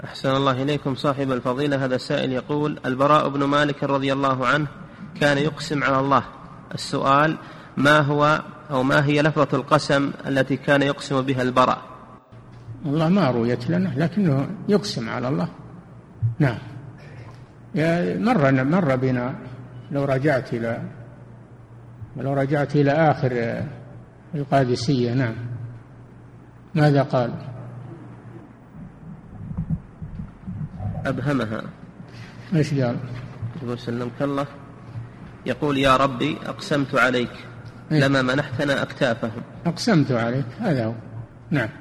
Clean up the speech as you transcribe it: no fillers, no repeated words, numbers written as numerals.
أحسن الله إليكم صاحب الفضيلة. هذا سائل يقول: البراء بن مالك رضي الله عنه كان يقسم على الله. السؤال: ما هو أو ما هي لفظة القسم التي كان يقسم بها البراء؟ والله ما رويت لنا، لكنه يقسم على الله. نعم، مر بنا لو رجعت إلى آخر القادسية. نعم. ماذا قال؟ أبهمها. ايش قال؟ يقول سلمك الله، يقول: يا ربي أقسمت عليك لما منحتنا أكتافهم. أقسمت عليك، هذا هو. نعم.